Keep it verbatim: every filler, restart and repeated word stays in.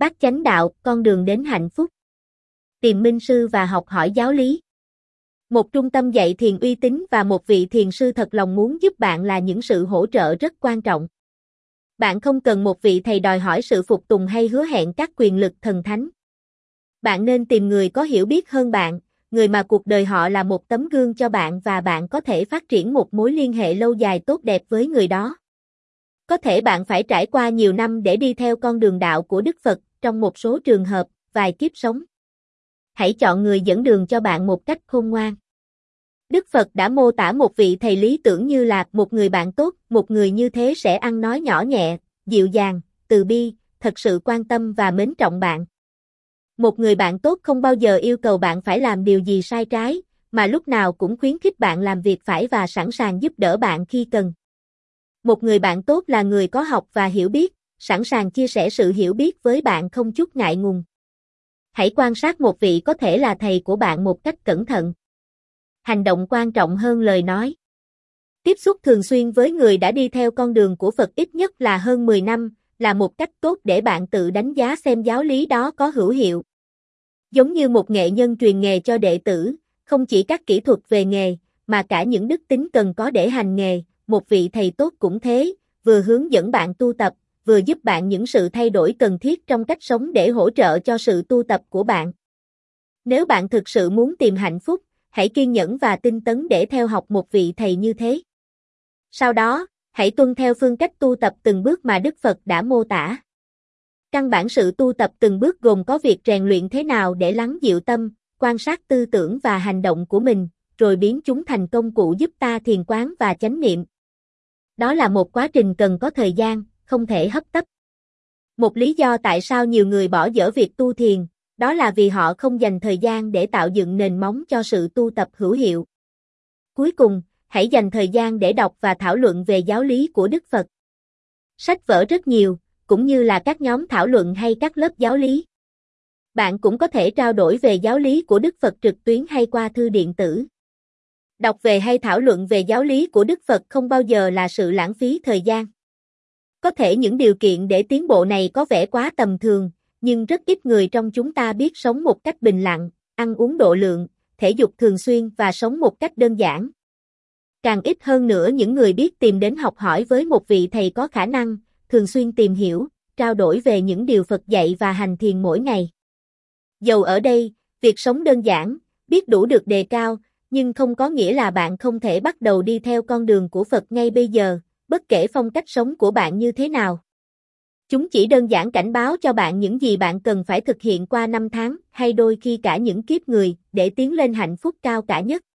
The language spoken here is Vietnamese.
Bát Chánh Đạo, con đường đến hạnh phúc. Tìm minh sư và học hỏi giáo lý. Một trung tâm dạy thiền uy tín và một vị thiền sư thật lòng muốn giúp bạn là những sự hỗ trợ rất quan trọng. Bạn không cần một vị thầy đòi hỏi sự phục tùng hay hứa hẹn các quyền lực thần thánh. Bạn nên tìm người có hiểu biết hơn bạn, người mà cuộc đời họ là một tấm gương cho bạn và bạn có thể phát triển một mối liên hệ lâu dài tốt đẹp với người đó. Có thể bạn phải trải qua nhiều năm để đi theo con đường đạo của Đức Phật, trong một số trường hợp, vài kiếp sống. Hãy chọn người dẫn đường cho bạn một cách khôn ngoan. Đức Phật đã mô tả một vị thầy lý tưởng như là một người bạn tốt, một người như thế sẽ ăn nói nhỏ nhẹ, dịu dàng, từ bi, thật sự quan tâm và mến trọng bạn. Một người bạn tốt không bao giờ yêu cầu bạn phải làm điều gì sai trái, mà lúc nào cũng khuyến khích bạn làm việc phải và sẵn sàng giúp đỡ bạn khi cần. Một người bạn tốt là người có học và hiểu biết, sẵn sàng chia sẻ sự hiểu biết với bạn không chút ngại ngùng. Hãy quan sát một vị có thể là thầy của bạn một cách cẩn thận. Hành động quan trọng hơn lời nói. Tiếp xúc thường xuyên với người đã đi theo con đường của Phật ít nhất là hơn mười năm, là một cách tốt để bạn tự đánh giá xem giáo lý đó có hữu hiệu. Giống như một nghệ nhân truyền nghề cho đệ tử, không chỉ các kỹ thuật về nghề, mà cả những đức tính cần có để hành nghề, một vị thầy tốt cũng thế, vừa hướng dẫn bạn tu tập, vừa giúp bạn những sự thay đổi cần thiết trong cách sống để hỗ trợ cho sự tu tập của bạn. Nếu bạn thực sự muốn tìm hạnh phúc, hãy kiên nhẫn và tinh tấn để theo học một vị thầy như thế. Sau đó, hãy tuân theo phương cách tu tập từng bước mà Đức Phật đã mô tả. Căn bản sự tu tập từng bước gồm có việc rèn luyện thế nào để lắng dịu tâm, quan sát tư tưởng và hành động của mình, rồi biến chúng thành công cụ giúp ta thiền quán và chánh niệm. Đó là một quá trình cần có thời gian, không thể hấp tấp. Một lý do tại sao nhiều người bỏ dở việc tu thiền, đó là vì họ không dành thời gian để tạo dựng nền móng cho sự tu tập hữu hiệu. Cuối cùng, hãy dành thời gian để đọc và thảo luận về giáo lý của Đức Phật. Sách vở rất nhiều, cũng như là các nhóm thảo luận hay các lớp giáo lý. Bạn cũng có thể trao đổi về giáo lý của Đức Phật trực tuyến hay qua thư điện tử. Đọc về hay thảo luận về giáo lý của Đức Phật không bao giờ là sự lãng phí thời gian. Có thể những điều kiện để tiến bộ này có vẻ quá tầm thường, nhưng rất ít người trong chúng ta biết sống một cách bình lặng, ăn uống độ lượng, thể dục thường xuyên và sống một cách đơn giản. Càng ít hơn nữa những người biết tìm đến học hỏi với một vị thầy có khả năng, thường xuyên tìm hiểu, trao đổi về những điều Phật dạy và hành thiền mỗi ngày. Dầu ở đây, việc sống đơn giản, biết đủ được đề cao, nhưng không có nghĩa là bạn không thể bắt đầu đi theo con đường của Phật ngay bây giờ, bất kể phong cách sống của bạn như thế nào. Chúng chỉ đơn giản cảnh báo cho bạn những gì bạn cần phải thực hiện qua năm tháng, hay đôi khi cả những kiếp người, để tiến lên hạnh phúc cao cả nhất.